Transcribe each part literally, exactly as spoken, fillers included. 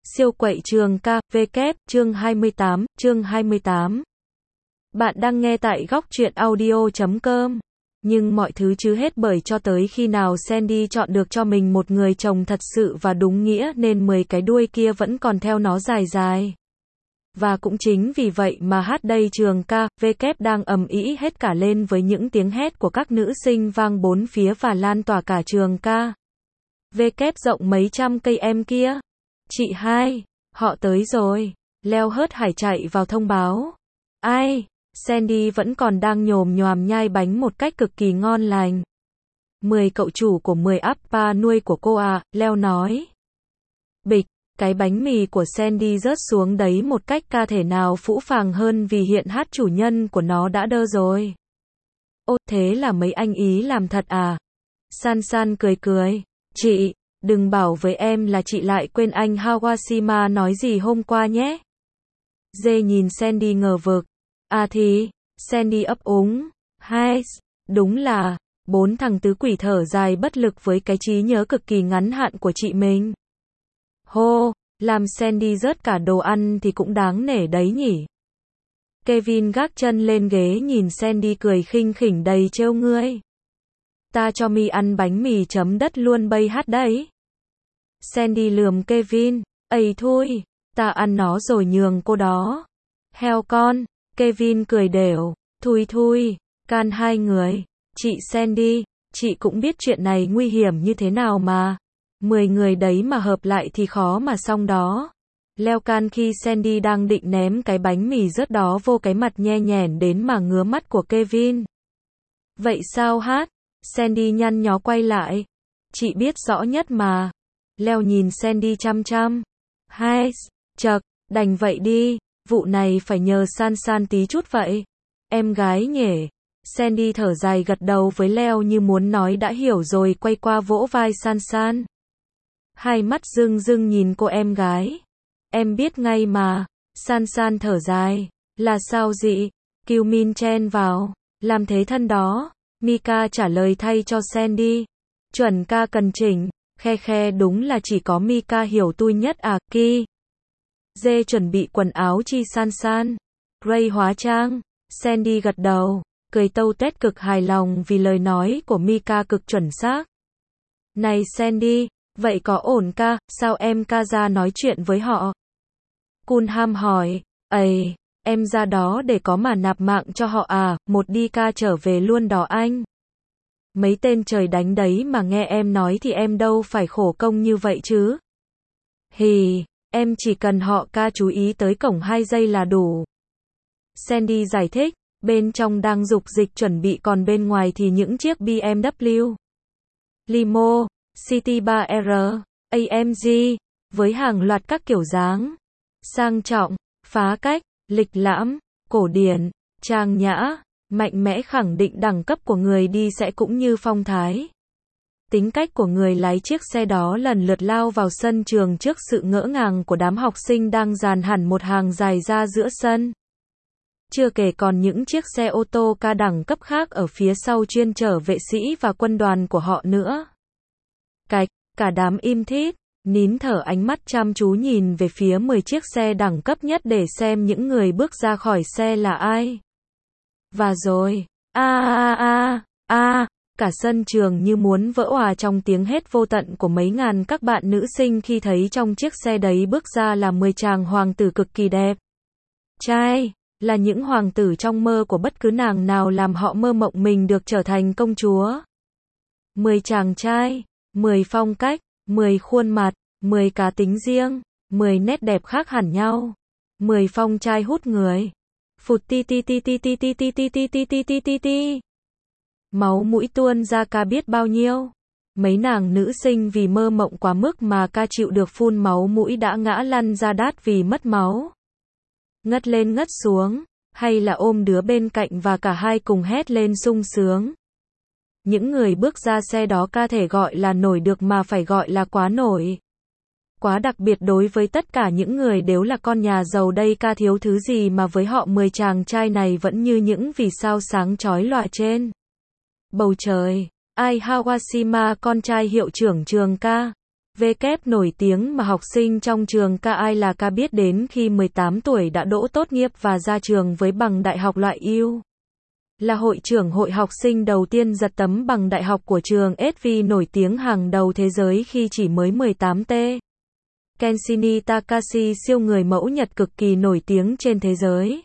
Siêu quậy trường ca, V kép, chương hai mươi tám, chương hai mươi tám. Bạn đang nghe tại góc truyện audio chấm com. Nhưng mọi thứ chứ hết bởi cho tới khi nào Sandy chọn được cho mình một người chồng thật sự và đúng nghĩa nên mười cái đuôi kia vẫn còn theo nó dài dài. Và cũng chính vì vậy mà hát đây trường ca, V kép đang ầm ĩ hết cả lên với những tiếng hét của các nữ sinh vang bốn phía và lan tỏa cả trường ca. V kép rộng mấy trăm cây em kia. Chị hai, họ tới rồi. Leo hớt hải chạy vào thông báo. Ai? Sandy vẫn còn đang nhồm nhoàm nhai bánh một cách cực kỳ ngon lành. Mười cậu chủ của mười appa nuôi của cô à, Leo nói. Bịch, cái bánh mì của Sandy rớt xuống đấy một cách ca thể nào phũ phàng hơn vì hiện hát chủ nhân của nó đã đơ rồi. Ô, thế là mấy anh ý làm thật à? San San cười cười. Chị, đừng bảo với em là chị lại quên anh Hawashima nói gì hôm qua nhé. Dê nhìn Sandy ngờ vực. À thì, Sandy ấp úng. Hai, đúng là, bốn thằng tứ quỷ thở dài bất lực với cái trí nhớ cực kỳ ngắn hạn của chị mình. Hô, làm Sandy rớt cả đồ ăn thì cũng đáng nể đấy nhỉ. Kevin gác chân lên ghế nhìn Sandy cười khinh khỉnh đầy trêu ngươi. Ta cho mi ăn bánh mì chấm đất luôn bây hát đấy. Sandy lườm Kevin. Ây thôi, ta ăn nó rồi nhường cô đó. Heo con, Kevin cười đểu. Thui thui, can hai người. Chị Sandy, chị cũng biết chuyện này nguy hiểm như thế nào mà. Mười người đấy mà hợp lại thì khó mà xong đó. Leo can khi Sandy đang định ném cái bánh mì rớt đó vô cái mặt nhe nhẻn đến mà ngứa mắt của Kevin. Vậy sao hát? Sandy nhăn nhó quay lại. Chị biết rõ nhất mà. Leo nhìn Sandy chăm chăm. Hai, chậc, đành vậy đi, vụ này phải nhờ San San tí chút vậy. Em gái nhỉ. Sandy thở dài gật đầu với Leo như muốn nói đã hiểu rồi quay qua vỗ vai San San. Hai mắt rưng rưng nhìn cô em gái. Em biết ngay mà. San San thở dài. Là sao dị? Kiều Min chen vào. Làm thế thân đó. Mika trả lời thay cho Sandy. Chuẩn ca cần chỉnh. Khe khe đúng là chỉ có Mika hiểu tôi nhất à, Ki. Dê chuẩn bị quần áo chi San San. Ray hóa trang. Sandy gật đầu, cười tâu tét cực hài lòng vì lời nói của Mika cực chuẩn xác. Này Sandy, vậy có ổn ca, sao em ca ra nói chuyện với họ? Kunham hỏi, ầy, em ra đó để có mà nạp mạng cho họ à, một đi ca trở về luôn đó anh. Mấy tên trời đánh đấy mà nghe em nói thì em đâu phải khổ công như vậy chứ. Hì, em chỉ cần họ ca chú ý tới cổng hai giây là đủ. Sandy giải thích, bên trong đang dục dịch chuẩn bị còn bên ngoài thì những chiếc bê em vê, limo, City ba R, a em giê, với hàng loạt các kiểu dáng, sang trọng, phá cách, lịch lãm, cổ điển, trang nhã, mạnh mẽ khẳng định đẳng cấp của người đi sẽ cũng như phong thái. Tính cách của người lái chiếc xe đó lần lượt lao vào sân trường trước sự ngỡ ngàng của đám học sinh đang dàn hẳn một hàng dài ra giữa sân. Chưa kể còn những chiếc xe ô tô ca đẳng cấp khác ở phía sau chuyên chở vệ sĩ và quân đoàn của họ nữa. Cạch, cả đám im thít, nín thở ánh mắt chăm chú nhìn về phía mười chiếc xe đẳng cấp nhất để xem những người bước ra khỏi xe là ai. Và rồi, a a a a, cả sân trường như muốn vỡ òa trong tiếng hét vô tận của mấy ngàn các bạn nữ sinh khi thấy trong chiếc xe đấy bước ra là mười chàng hoàng tử cực kỳ đẹp. Trai, là những hoàng tử trong mơ của bất cứ nàng nào làm họ mơ mộng mình được trở thành công chúa. Mười chàng trai, mười phong cách, mười khuôn mặt, mười cá tính riêng, mười nét đẹp khác hẳn nhau. Mười phong trai hút người. Phụt ti ti ti ti ti ti ti ti ti ti ti ti ti ti. Máu mũi tuôn ra ca biết bao nhiêu. Mấy nàng nữ sinh vì mơ mộng quá mức mà ca chịu được phun máu mũi đã ngã lăn ra đát vì mất máu. Ngất lên ngất xuống, hay là ôm đứa bên cạnh và cả hai cùng hét lên sung sướng. Những người bước ra xe đó ca thể gọi là nổi được mà phải gọi là quá nổi. Quá đặc biệt đối với tất cả những người đều là con nhà giàu đây ca thiếu thứ gì mà với họ mười chàng trai này vẫn như những vì sao sáng chói lòa trên bầu trời. Ai Hawashima con trai hiệu trưởng trường ca. vê kép nổi tiếng mà học sinh trong trường ca ai là ca biết đến khi mười tám tuổi đã đỗ tốt nghiệp và ra trường với bằng đại học loại U. Là hội trưởng hội học sinh đầu tiên giật tấm bằng đại học của trường ét vê nổi tiếng hàng đầu thế giới khi chỉ mới mười tám tuổi. Kenshin Takashi siêu người mẫu Nhật cực kỳ nổi tiếng trên thế giới.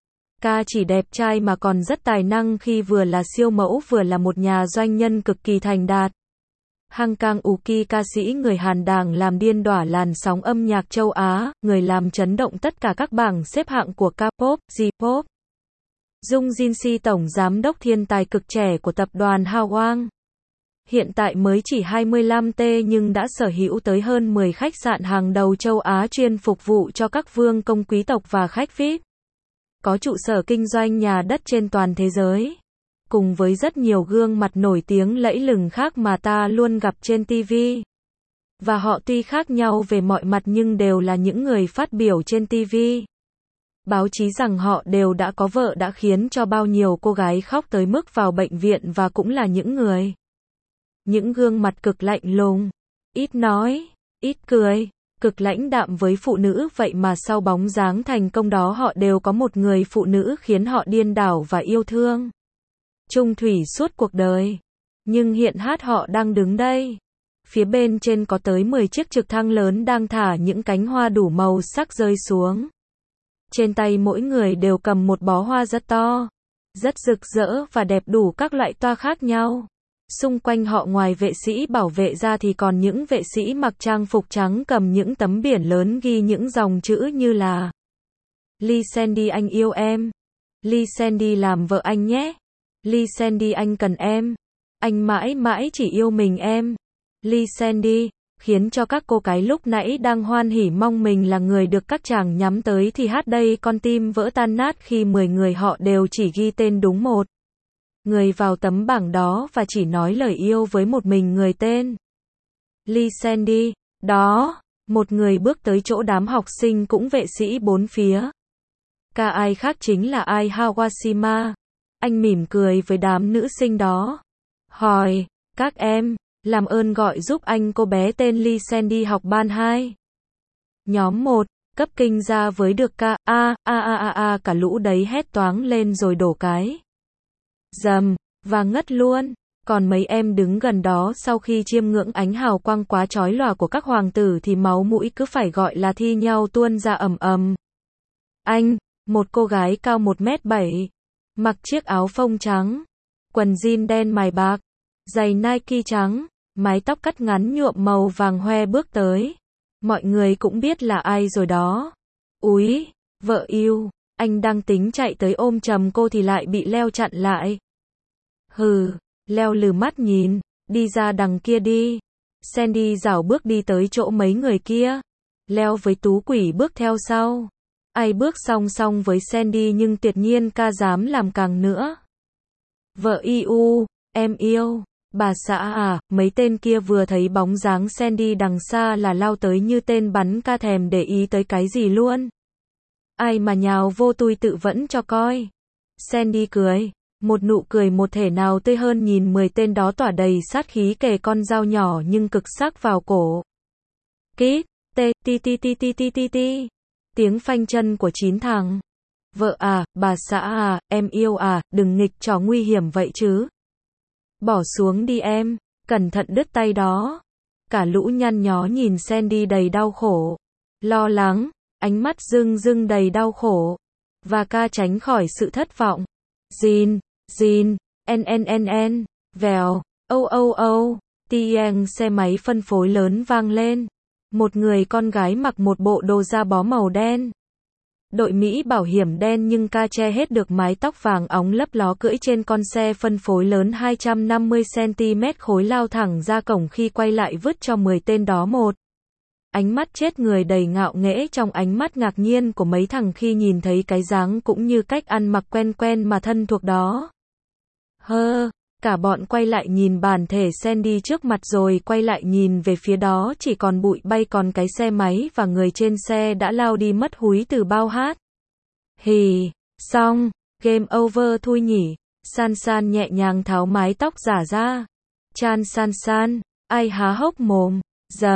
Ca chỉ đẹp trai mà còn rất tài năng khi vừa là siêu mẫu vừa là một nhà doanh nhân cực kỳ thành đạt. Hang Kang Uki ca sĩ người Hàn Đảng làm điên đỏa làn sóng âm nhạc châu Á, người làm chấn động tất cả các bảng xếp hạng của K-pop, J-pop. Jung Jin-si tổng giám đốc thiên tài cực trẻ của tập đoàn Hwang. Hiện tại mới chỉ hai mươi lăm tuổi nhưng đã sở hữu tới hơn mười khách sạn hàng đầu châu Á chuyên phục vụ cho các vương công quý tộc và khách vi ai pi. Có trụ sở kinh doanh nhà đất trên toàn thế giới. Cùng với rất nhiều gương mặt nổi tiếng lẫy lừng khác mà ta luôn gặp trên ti vi. Và họ tuy khác nhau về mọi mặt nhưng đều là những người phát biểu trên ti vi. Báo chí rằng họ đều đã có vợ đã khiến cho bao nhiêu cô gái khóc tới mức vào bệnh viện và cũng là những người. Những gương mặt cực lạnh lùng, ít nói, ít cười, cực lãnh đạm với phụ nữ vậy mà sau bóng dáng thành công đó họ đều có một người phụ nữ khiến họ điên đảo và yêu thương. Chung thủy suốt cuộc đời. Nhưng hiện hát họ đang đứng đây. Phía bên trên có tới mười chiếc trực thăng lớn đang thả những cánh hoa đủ màu sắc rơi xuống. Trên tay mỗi người đều cầm một bó hoa rất to, rất rực rỡ và đẹp đủ các loại toa khác nhau. Xung quanh họ ngoài vệ sĩ bảo vệ ra thì còn những vệ sĩ mặc trang phục trắng cầm những tấm biển lớn ghi những dòng chữ như là Lee Sandy anh yêu em. Lee Sandy làm vợ anh nhé. Lee Sandy anh cần em. Anh mãi mãi chỉ yêu mình em. Lee Sandy, khiến cho các cô cái lúc nãy đang hoan hỉ mong mình là người được các chàng nhắm tới thì hát đây con tim vỡ tan nát khi mười người họ đều chỉ ghi tên đúng một người vào tấm bảng đó và chỉ nói lời yêu với một mình người tên Lee Sandy. Đó, một người bước tới chỗ đám học sinh cũng vệ sĩ bốn phía. Ca ai khác chính là Ai Hawashima. Anh mỉm cười với đám nữ sinh đó. Hỏi, các em, làm ơn gọi giúp anh cô bé tên Lee Sandy học ban hai. Nhóm một, cấp kinh ra với được ca, a, a a a a cả lũ đấy hét toáng lên rồi đổ cái. Dầm, và ngất luôn. Còn mấy em đứng gần đó sau khi chiêm ngưỡng ánh hào quang quá chói lòa của các hoàng tử thì máu mũi cứ phải gọi là thi nhau tuôn ra ầm ầm. Anh, một cô gái cao một mét bảy, mặc chiếc áo phông trắng, quần jean đen mài bạc, giày Nike trắng, mái tóc cắt ngắn nhuộm màu vàng hoe bước tới. Mọi người cũng biết là ai rồi đó. Úi, vợ yêu, anh đang tính chạy tới ôm chầm cô thì lại bị Leo chặn lại. Hừ, Leo lừ mắt nhìn, đi ra đằng kia đi. Sandy rảo bước đi tới chỗ mấy người kia. Leo với Tú Quỷ bước theo sau. Ai bước song song với Sandy nhưng tuyệt nhiên ca dám làm càng nữa. Vợ yêu, em yêu. Bà xã à, mấy tên kia vừa thấy bóng dáng Sandy đằng xa là lao tới như tên bắn ca thèm để ý tới cái gì luôn. Ai mà nhào vô tui tự vẫn cho coi. Sandy cười, một nụ cười một thể nào tươi hơn nhìn mười tên đó tỏa đầy sát khí kề con dao nhỏ nhưng cực sắc vào cổ. Kít, tê, ti ti ti ti ti ti ti. Tiếng phanh chân của chín thằng. Vợ à, bà xã à, em yêu à, đừng nghịch trò nguy hiểm vậy chứ. Bỏ xuống đi em, cẩn thận đứt tay đó. Cả lũ nhăn nhó nhìn Sandy đầy đau khổ, lo lắng, ánh mắt rưng rưng đầy đau khổ. Và ca tránh khỏi sự thất vọng. Jin, Jin, en en en en, vèo, âu âu âu, tieng xe máy phân phối lớn vang lên. Một người con gái mặc một bộ đồ da bó màu đen. Đội Mỹ bảo hiểm đen nhưng ca che hết được mái tóc vàng óng lấp ló cưỡi trên con xe phân phối lớn hai trăm năm mươi xăng-ti-mét khối lao thẳng ra cổng khi quay lại vứt cho mười tên đó một ánh mắt chết người đầy ngạo nghễ trong ánh mắt ngạc nhiên của mấy thằng khi nhìn thấy cái dáng cũng như cách ăn mặc quen quen mà thân thuộc đó. Hơ, cả bọn quay lại nhìn bản thể Sandy trước mặt rồi quay lại nhìn về phía đó chỉ còn bụi bay còn cái xe máy và người trên xe đã lao đi mất húi từ bao hát. Hì, xong, game over thôi nhỉ. San San nhẹ nhàng tháo mái tóc giả ra. Chan San San, ai há hốc mồm, dầm,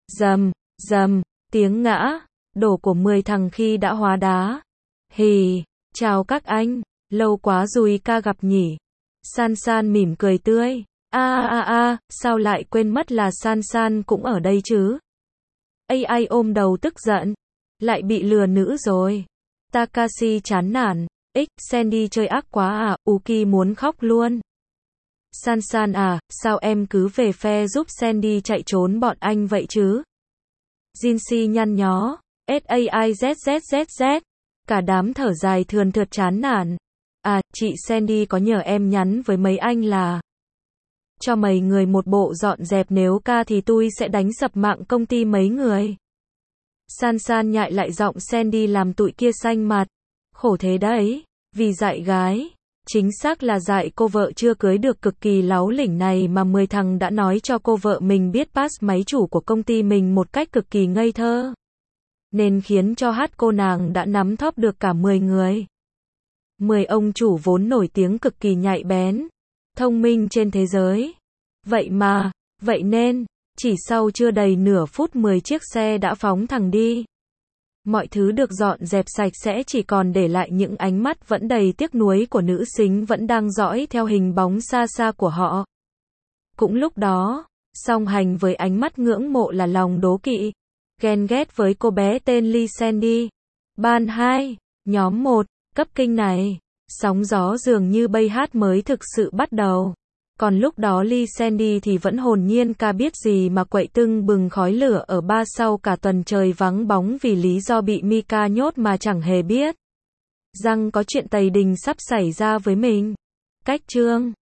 Rầm, rầm, tiếng ngã, đổ của mười thằng khi đã hóa đá. Hì, chào các anh, lâu quá rồi ca gặp nhỉ. San San mỉm cười tươi. A a a, sao lại quên mất là San San cũng ở đây chứ? a i ôm đầu tức giận. Lại bị lừa nữ rồi. Takashi chán nản. X, Sandy chơi ác quá à, Uki muốn khóc luôn. San San à, sao em cứ về phe giúp Sandy chạy trốn bọn anh vậy chứ? Jinxie nhăn nhó. SAIZZZZ. Cả đám thở dài thườn thượt chán nản. À, chị Sandy có nhờ em nhắn với mấy anh là cho mấy người một bộ dọn dẹp, nếu ca thì tôi sẽ đánh sập mạng công ty mấy người. San San nhại lại giọng Sandy làm tụi kia xanh mặt. Khổ thế đấy, vì dạy gái. Chính xác là dạy cô vợ chưa cưới được cực kỳ láu lỉnh này mà mười thằng đã nói cho cô vợ mình biết pass máy chủ của công ty mình một cách cực kỳ ngây thơ. Nên khiến cho hát cô nàng đã nắm thóp được cả mười người. mười ông chủ vốn nổi tiếng cực kỳ nhạy bén, thông minh trên thế giới. Vậy mà, vậy nên, chỉ sau chưa đầy nửa phút mười chiếc xe đã phóng thẳng đi. Mọi thứ được dọn dẹp sạch sẽ, chỉ còn để lại những ánh mắt vẫn đầy tiếc nuối của nữ sinh vẫn đang dõi theo hình bóng xa xa của họ. Cũng lúc đó, song hành với ánh mắt ngưỡng mộ là lòng đố kỵ, ghen ghét với cô bé tên Lee Sandy. Ban hai, nhóm một, cấp kinh này, sóng gió dường như bay hát mới thực sự bắt đầu. Còn lúc đó Lee Sandy thì vẫn hồn nhiên ca biết gì mà quậy tưng bừng khói lửa ở bar sau cả tuần trời vắng bóng vì lý do bị Mika nhốt mà chẳng hề biết rằng có chuyện tày đình sắp xảy ra với mình. Cách chương